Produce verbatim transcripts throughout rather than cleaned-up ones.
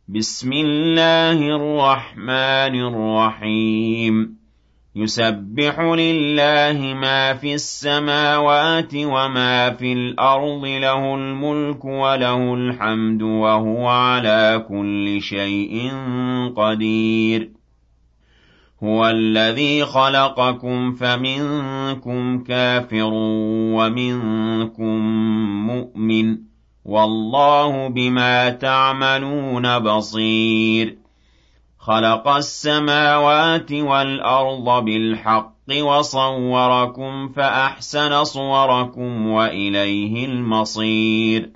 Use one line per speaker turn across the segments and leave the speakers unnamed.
بسم الله الرحمن الرحيم يسبح لله ما في السماوات وما في الأرض له الملك وله الحمد وهو على كل شيء قدير هو الذي خلقكم فمنكم كافر ومنكم مؤمن والله بما تعملون بصير خلق السماوات والأرض بالحق وصوركم فأحسن صوركم وإليه المصير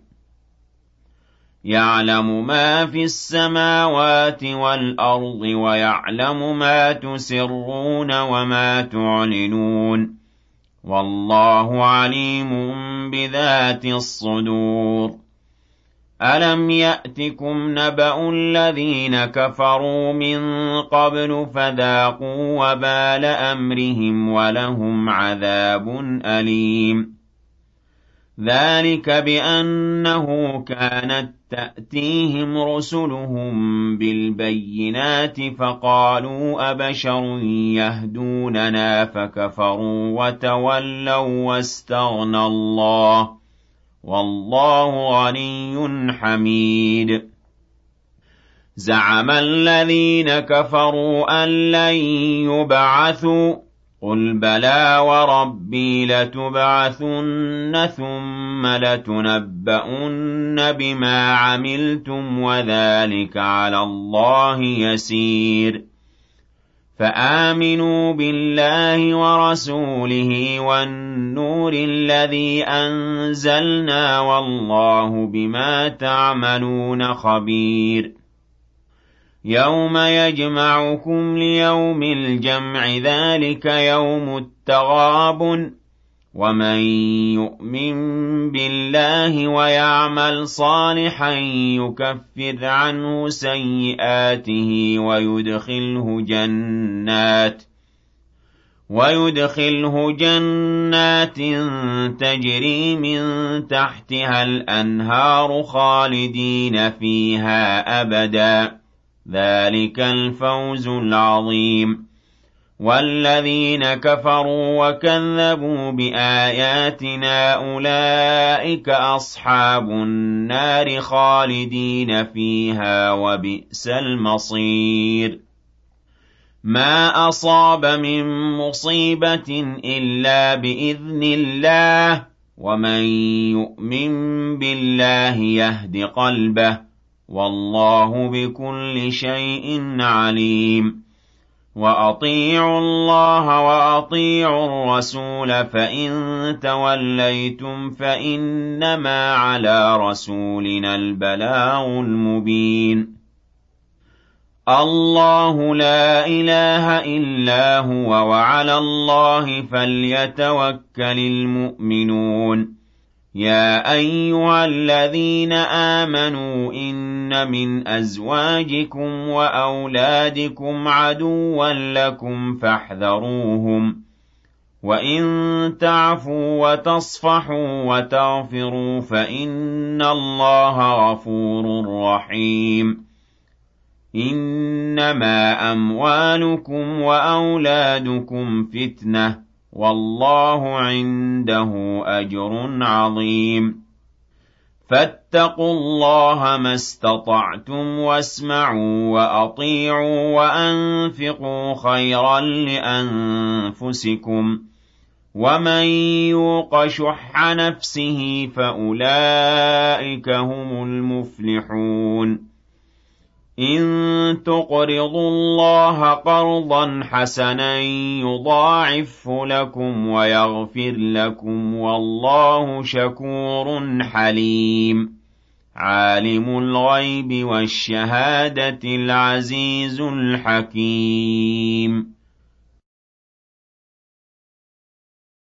يعلم ما في السماوات والأرض ويعلم ما تسرون وما تعلنون والله عليم بذات الصدور ألم يأتكم نبأ الذين كفروا من قبل فذاقوا وبال أمرهم ولهم عذاب أليم ذلك بأنه كانت تأتيهم رسلهم بالبينات فقالوا أبشر يهدوننا فكفروا وتولوا واستغنى الله والله غني حميد زعم الذين كفروا أن لن يبعثوا قل بلى وربي لتبعثن ثم لتنبؤن بما عملتم وذلك على الله يسير فآمنوا بالله ورسوله والنور الذي أنزلنا والله بما تعملون خبير يوم يجمعكم ليوم الجمع ذلك يوم التغابن ومن يؤمن بالله ويعمل صالحا يكفر عنه سيئاته ويدخله جنات ويدخله جنات تجري من تحتها الأنهار خالدين فيها أبدا ذلك الفوز العظيم والذين كفروا وكذبوا بآياتنا أولئك أصحاب النار خالدين فيها وبئس المصير ما أصاب من مصيبة إلا بإذن الله ومن يؤمن بالله يهد قلبه والله بكل شيء عليم وأطيعوا الله وأطيعوا الرسول فإن توليتم فإنما على رسولنا البلاغ المبين الله لا إله إلا هو وعلى الله فليتوكل المؤمنون يا أيها الذين آمنوا إن من أزواجكم وأولادكم عدوا لكم فاحذروهم وإن تعفوا وتصفحوا وتغفروا فإن الله غفور رحيم إنما أموالكم وأولادكم فتنة والله عنده أجر عظيم فاتقوا الله ما استطعتم واسمعوا وأطيعوا وأنفقوا خيرا لأنفسكم ومن يوق شح نفسه فأولئك هم المفلحون إن تقرضوا الله قرضا حسنا يضاعف لكم ويغفر لكم والله شكور حليم عالم الغيب والشهادة العزيز الحكيم